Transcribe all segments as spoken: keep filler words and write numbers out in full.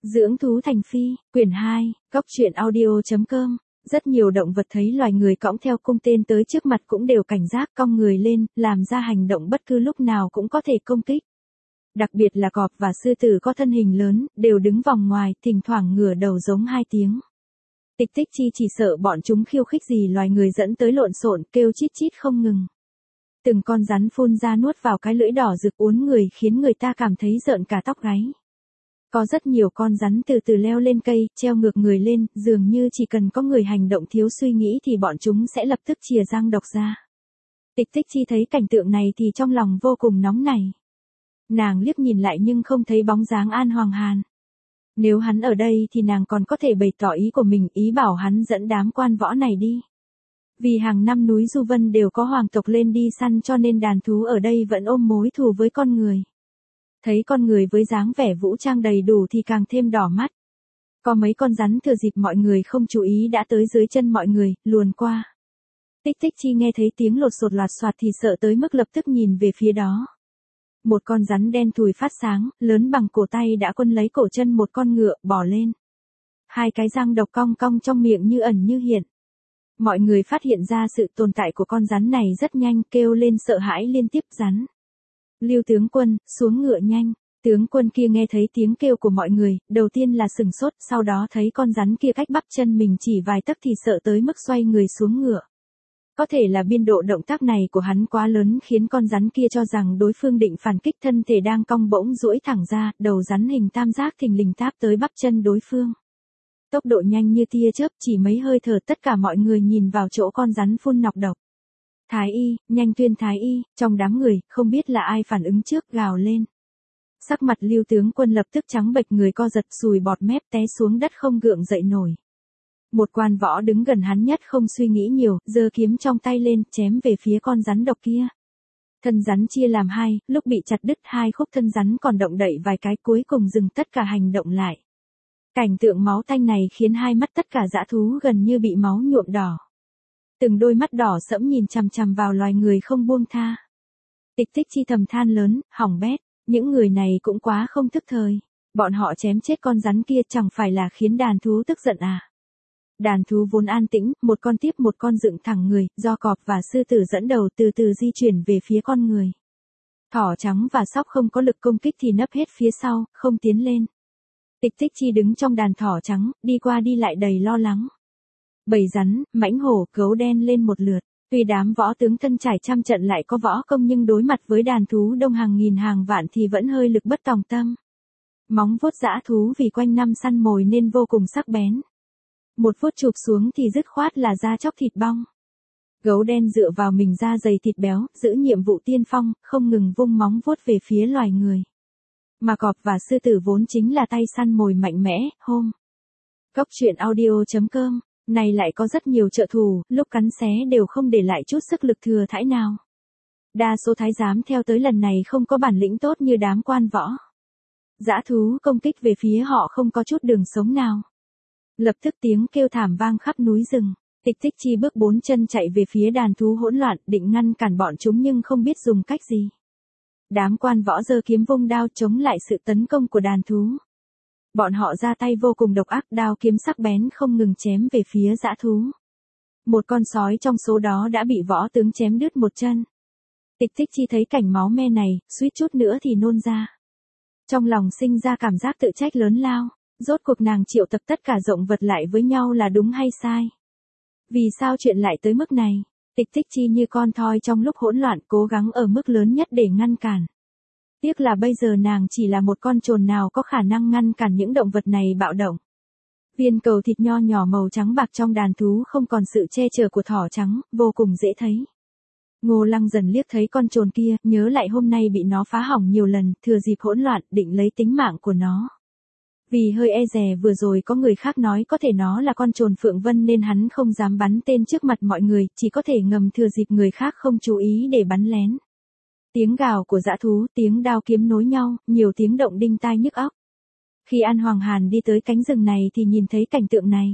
Dưỡng thú thành phi, quyển hai, góc truyện audio.com. Rất nhiều động vật thấy loài người cõng theo cung tên tới trước mặt cũng đều cảnh giác cong người lên, làm ra hành động bất cứ lúc nào cũng có thể công kích. Đặc biệt là cọp và sư tử có thân hình lớn, đều đứng vòng ngoài, thỉnh thoảng ngửa đầu giống hai tiếng. Tịch Tích Chi chỉ sợ bọn chúng khiêu khích gì loài người dẫn tới lộn xộn, kêu chít chít không ngừng. Từng con rắn phun ra nuốt vào cái lưỡi đỏ rực uốn người khiến người ta cảm thấy rợn cả tóc gáy. Có rất nhiều con rắn từ từ leo lên cây, treo ngược người lên, dường như chỉ cần có người hành động thiếu suy nghĩ thì bọn chúng sẽ lập tức chìa răng độc ra. Tịch Tích Chi thấy cảnh tượng này thì trong lòng vô cùng nóng nảy. Nàng liếc nhìn lại nhưng không thấy bóng dáng An Hoàng Hàn. Nếu hắn ở đây thì nàng còn có thể bày tỏ ý của mình, ý bảo hắn dẫn đám quan võ này đi. Vì hàng năm núi Du Vân đều có hoàng tộc lên đi săn cho nên đàn thú ở đây vẫn ôm mối thù với con người. Thấy con người với dáng vẻ vũ trang đầy đủ thì càng thêm đỏ mắt. Có mấy con rắn thừa dịp mọi người không chú ý đã tới dưới chân mọi người, luồn qua. Tích Tích Chi nghe thấy tiếng lột sột loạt soạt thì sợ tới mức lập tức nhìn về phía đó. Một con rắn đen thùi phát sáng, lớn bằng cổ tay đã quấn lấy cổ chân một con ngựa, bò lên. Hai cái răng độc cong cong trong miệng như ẩn như hiện. Mọi người phát hiện ra sự tồn tại của con rắn này rất nhanh, kêu lên sợ hãi liên tiếp. Rắn. Lưu tướng quân, xuống ngựa nhanh. Tướng quân kia nghe thấy tiếng kêu của mọi người, đầu tiên là sừng sốt, sau đó thấy con rắn kia cách bắp chân mình chỉ vài tấc thì sợ tới mức xoay người xuống ngựa. Có thể là biên độ động tác này của hắn quá lớn khiến con rắn kia cho rằng đối phương định phản kích, thân thể đang cong bỗng duỗi thẳng ra, đầu rắn hình tam giác thình lình táp tới bắp chân đối phương. Tốc độ nhanh như tia chớp, chỉ mấy hơi thở tất cả mọi người nhìn vào chỗ con rắn phun nọc độc. Thái y, nhanh tuyên thái y, trong đám người, không biết là ai phản ứng trước, gào lên. Sắc mặt Lưu tướng quân lập tức trắng bệch, người co giật, sùi bọt mép té xuống đất không gượng dậy nổi. Một quan võ đứng gần hắn nhất không suy nghĩ nhiều, giơ kiếm trong tay lên, chém về phía con rắn độc kia. Thân rắn chia làm hai, lúc bị chặt đứt hai khúc thân rắn còn động đậy vài cái, cuối cùng dừng tất cả hành động lại. Cảnh tượng máu tanh này khiến hai mắt tất cả dã thú gần như bị máu nhuộm đỏ. Từng đôi mắt đỏ sẫm nhìn chằm chằm vào loài người không buông tha. Tịch Tích Chi thầm than lớn, hỏng bét, những người này cũng quá không thức thời. Bọn họ chém chết con rắn kia chẳng phải là khiến đàn thú tức giận à? Đàn thú vốn an tĩnh, một con tiếp một con dựng thẳng người, do cọp và sư tử dẫn đầu từ từ di chuyển về phía con người. Thỏ trắng và sóc không có lực công kích thì nấp hết phía sau, không tiến lên. Tịch Tích Chi đứng trong đàn thỏ trắng, đi qua đi lại đầy lo lắng. Bầy rắn, mãnh hổ, gấu đen lên một lượt. Tuy đám võ tướng thân trải trăm trận lại có võ công nhưng đối mặt với đàn thú đông hàng nghìn hàng vạn thì vẫn hơi lực bất tòng tâm. Móng vuốt dã thú vì quanh năm săn mồi nên vô cùng sắc bén. Một vuốt chụp xuống thì dứt khoát là da chóc thịt bong. Gấu đen dựa vào mình da dày thịt béo, giữ nhiệm vụ tiên phong, không ngừng vung móng vuốt về phía loài người. Mà cọp và sư tử vốn chính là tay săn mồi mạnh mẽ, hôm. Góc truyện audio.com, này lại có rất nhiều trợ thủ, lúc cắn xé đều không để lại chút sức lực thừa thãi nào. Đa số thái giám theo tới lần này không có bản lĩnh tốt như đám quan võ. Dã thú công kích về phía họ không có chút đường sống nào. Lập tức tiếng kêu thảm vang khắp núi rừng. Tịch Tích Chi bước bốn chân chạy về phía đàn thú hỗn loạn, định ngăn cản bọn chúng nhưng không biết dùng cách gì. Đám quan võ giơ kiếm vung đao chống lại sự tấn công của đàn thú. Bọn họ ra tay vô cùng độc ác, đao kiếm sắc bén không ngừng chém về phía dã thú. Một con sói trong số đó đã bị võ tướng chém đứt một chân. Tịch Tích Chi thấy cảnh máu me này, suýt chút nữa thì nôn ra. Trong lòng sinh ra cảm giác tự trách lớn lao. Rốt cuộc nàng triệu tập tất cả động vật lại với nhau là đúng hay sai? Vì sao chuyện lại tới mức này? Tịch Tích Chi như con thoi trong lúc hỗn loạn, cố gắng ở mức lớn nhất để ngăn cản. Tiếc là bây giờ nàng chỉ là một con trồn nào có khả năng ngăn cản những động vật này bạo động. Viên cầu thịt nho nhỏ màu trắng bạc trong đàn thú không còn sự che chở của thỏ trắng, vô cùng dễ thấy. Ngô Lăng dần liếc thấy con trồn kia, nhớ lại hôm nay bị nó phá hỏng nhiều lần, thừa dịp hỗn loạn, định lấy tính mạng của nó. Vì hơi e dè vừa rồi có người khác nói có thể nó là con trồn Phượng Vân nên hắn không dám bắn tên trước mặt mọi người, chỉ có thể ngầm thừa dịp người khác không chú ý để bắn lén. Tiếng gào của dã thú, tiếng đao kiếm nối nhau, nhiều tiếng động đinh tai nhức óc. Khi An Hoàng Hàn đi tới cánh rừng này thì nhìn thấy cảnh tượng này.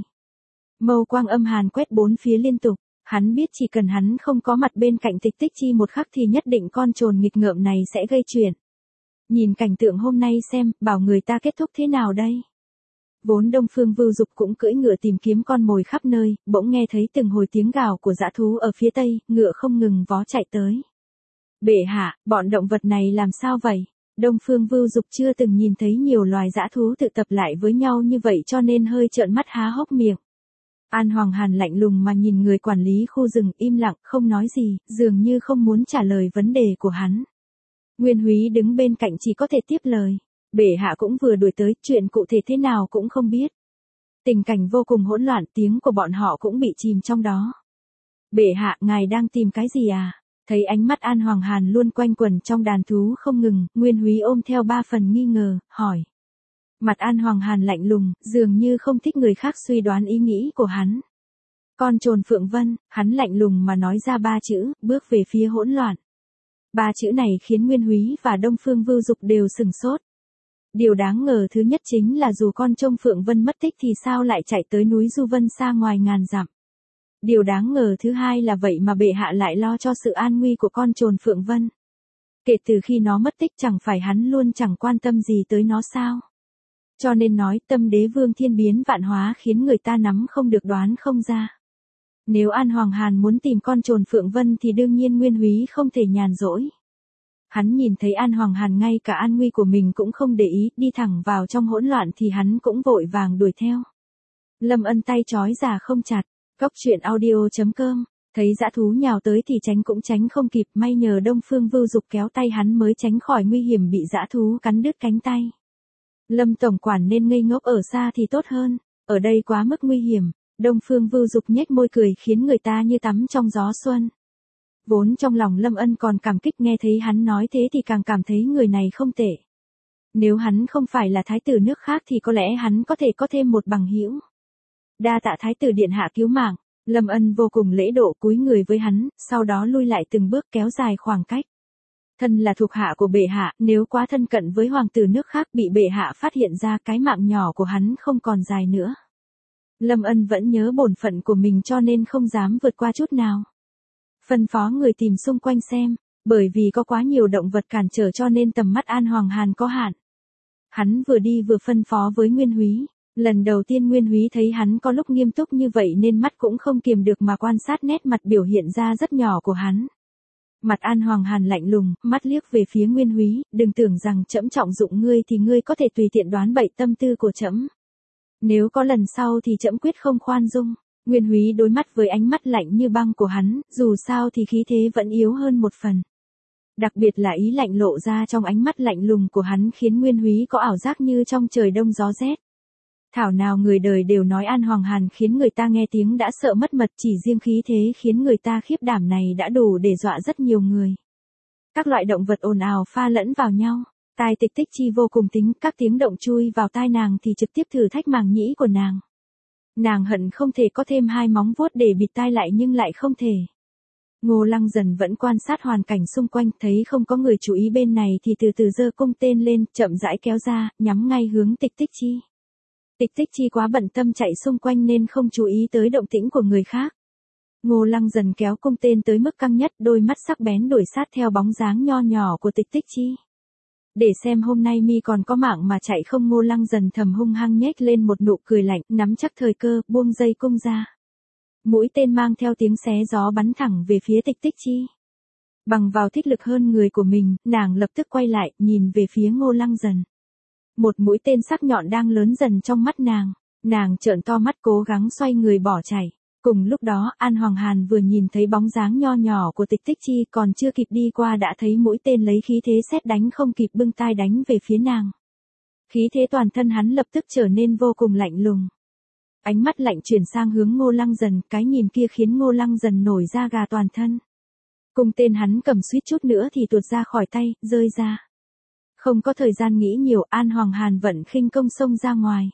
Mâu quang âm hàn quét bốn phía liên tục, hắn biết chỉ cần hắn không có mặt bên cạnh Tịch Tích Chi một khắc thì nhất định con trồn nghịch ngợm này sẽ gây chuyện. Nhìn cảnh tượng hôm nay xem, bảo người ta kết thúc thế nào đây? Vốn Đông Phương Vưu Dục cũng cưỡi ngựa tìm kiếm con mồi khắp nơi, bỗng nghe thấy từng hồi tiếng gào của dã thú ở phía tây, ngựa không ngừng vó chạy tới. Bệ hạ, bọn động vật này làm sao vậy? Đông Phương Vưu Dục chưa từng nhìn thấy nhiều loài dã thú tự tập lại với nhau như vậy cho nên hơi trợn mắt há hốc miệng. An Hoàng Hàn lạnh lùng mà nhìn người quản lý khu rừng im lặng không nói gì, dường như không muốn trả lời vấn đề của hắn. Nguyên Húy đứng bên cạnh chỉ có thể tiếp lời. Bệ hạ cũng vừa đuổi tới, chuyện cụ thể thế nào cũng không biết. Tình cảnh vô cùng hỗn loạn, tiếng của bọn họ cũng bị chìm trong đó. Bệ hạ, ngài đang tìm cái gì à? Thấy ánh mắt An Hoàng Hàn luôn quanh quẩn trong đàn thú không ngừng, Nguyên Húy ôm theo ba phần nghi ngờ, hỏi. Mặt An Hoàng Hàn lạnh lùng, dường như không thích người khác suy đoán ý nghĩ của hắn. Con trồn Phượng Vân, hắn lạnh lùng mà nói ra ba chữ, bước về phía hỗn loạn. Ba chữ này khiến Nguyên Húy và Đông Phương Vưu Dục đều sừng sốt. Điều đáng ngờ thứ nhất chính là dù con trông Phượng Vân mất tích thì sao lại chạy tới núi Du Vân xa ngoài ngàn dặm. Điều đáng ngờ thứ hai là vậy mà bệ hạ lại lo cho sự an nguy của con trồn Phượng Vân. Kể từ khi nó mất tích chẳng phải hắn luôn chẳng quan tâm gì tới nó sao. Cho nên nói tâm đế vương thiên biến vạn hóa khiến người ta nắm không được đoán không ra. Nếu An Hoàng Hàn muốn tìm con trồn Phượng Vân thì đương nhiên Nguyên Húy không thể nhàn rỗi. Hắn nhìn thấy An Hoàng Hàn ngay cả an nguy của mình cũng không để ý, đi thẳng vào trong hỗn loạn thì hắn cũng vội vàng đuổi theo. Lâm Ân tay trói già không chặt, cốc truyện audio chấm com, thấy dã thú nhào tới thì tránh cũng tránh không kịp, may nhờ Đông Phương Vưu Dục kéo tay hắn mới tránh khỏi nguy hiểm bị dã thú cắn đứt cánh tay. Lâm tổng quản nên ngây ngốc ở xa thì tốt hơn, ở đây quá mức nguy hiểm. Đông Phương Vưu Dục nhếch môi cười khiến người ta như tắm trong gió xuân. Vốn trong lòng Lâm Ân còn cảm kích, nghe thấy hắn nói thế thì càng cảm thấy người này không tệ. Nếu hắn không phải là thái tử nước khác thì có lẽ hắn có thể có thêm một bằng hữu. Đa tạ thái tử điện hạ cứu mạng, Lâm Ân vô cùng lễ độ cúi người với hắn, sau đó lui lại từng bước kéo dài khoảng cách. Thân là thuộc hạ của bệ hạ, nếu quá thân cận với hoàng tử nước khác bị bệ hạ phát hiện ra cái mạng nhỏ của hắn không còn dài nữa. Lâm Ân vẫn nhớ bổn phận của mình cho nên không dám vượt qua chút nào. Phân phó người tìm xung quanh xem, bởi vì có quá nhiều động vật cản trở cho nên tầm mắt An Hoàng Hàn có hạn. Hắn vừa đi vừa phân phó với Nguyên Húy. Lần đầu tiên Nguyên Húy thấy hắn có lúc nghiêm túc như vậy nên mắt cũng không kiềm được mà quan sát nét mặt biểu hiện ra rất nhỏ của hắn. Mặt An Hoàng Hàn lạnh lùng, mắt liếc về phía Nguyên Húy, đừng tưởng rằng trẫm trọng dụng ngươi thì ngươi có thể tùy tiện đoán bậy tâm tư của trẫm. Nếu có lần sau thì trẫm quyết không khoan dung. Nguyên Húy đối mắt với ánh mắt lạnh như băng của hắn, dù sao thì khí thế vẫn yếu hơn một phần. Đặc biệt là ý lạnh lộ ra trong ánh mắt lạnh lùng của hắn khiến Nguyên Húy có ảo giác như trong trời đông gió rét. Thảo nào người đời đều nói An Hoàng Hàn khiến người ta nghe tiếng đã sợ mất mật, chỉ riêng khí thế khiến người ta khiếp đảm này đã đủ để dọa rất nhiều người. Các loại động vật ồn ào pha lẫn vào nhau. Tai Tịch Tích Chi vô cùng tính, các tiếng động chui vào tai nàng thì trực tiếp thử thách màng nhĩ của nàng. Nàng hận không thể có thêm hai móng vuốt để bịt tai lại nhưng lại không thể. Ngô Lăng Dần vẫn quan sát hoàn cảnh xung quanh, thấy không có người chú ý bên này thì từ từ giơ cung tên lên, chậm rãi kéo ra, nhắm ngay hướng Tịch Tích Chi. Tịch Tích Chi quá bận tâm chạy xung quanh nên không chú ý tới động tĩnh của người khác. Ngô Lăng Dần kéo cung tên tới mức căng nhất, đôi mắt sắc bén đuổi sát theo bóng dáng nho nhỏ của Tịch Tích Chi. Để xem hôm nay mi còn có mạng mà chạy không. Ngô Lăng Dần thầm hung hăng nhếch lên một nụ cười lạnh, nắm chắc thời cơ, buông dây cung ra. Mũi tên mang theo tiếng xé gió bắn thẳng về phía Tịch Tích Chi. Bằng vào thích lực hơn người của mình, nàng lập tức quay lại, nhìn về phía Ngô Lăng Dần. Một mũi tên sắc nhọn đang lớn dần trong mắt nàng. Nàng trợn to mắt cố gắng xoay người bỏ chạy. Cùng lúc đó, An Hoàng Hàn vừa nhìn thấy bóng dáng nho nhỏ của Tịch Tích Chi, còn chưa kịp đi qua đã thấy mũi tên lấy khí thế sét đánh không kịp bưng tai đánh về phía nàng. Khí thế toàn thân hắn lập tức trở nên vô cùng lạnh lùng. Ánh mắt lạnh chuyển sang hướng Ngô Lăng Dần, cái nhìn kia khiến Ngô Lăng Dần nổi da gà toàn thân. Cung tên hắn cầm suýt chút nữa thì tuột ra khỏi tay, rơi ra. Không có thời gian nghĩ nhiều, An Hoàng Hàn vận khinh công xông ra ngoài.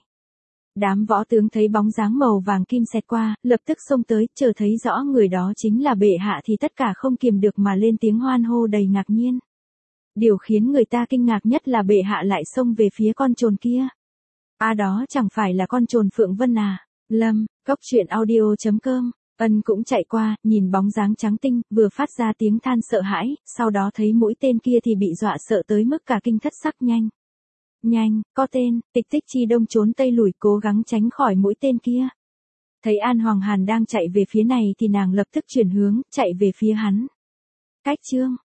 Đám võ tướng thấy bóng dáng màu vàng kim xẹt qua, lập tức xông tới, chờ thấy rõ người đó chính là bệ hạ thì tất cả không kiềm được mà lên tiếng hoan hô đầy ngạc nhiên. Điều khiến người ta kinh ngạc nhất là bệ hạ lại xông về phía con trồn kia. À đó chẳng phải là con trồn Phượng Vân à? Lâm, cốc truyện audio chấm com. Ân cũng chạy qua, nhìn bóng dáng trắng tinh, vừa phát ra tiếng than sợ hãi, sau đó thấy mũi tên kia thì bị dọa sợ tới mức cả kinh thất sắc nhanh. Nhanh, có tên, tịch tích chi đông trốn tây lùi cố gắng tránh khỏi mũi tên kia. Thấy An Hoàng Hàn đang chạy về phía này thì nàng lập tức chuyển hướng, chạy về phía hắn. Cách chương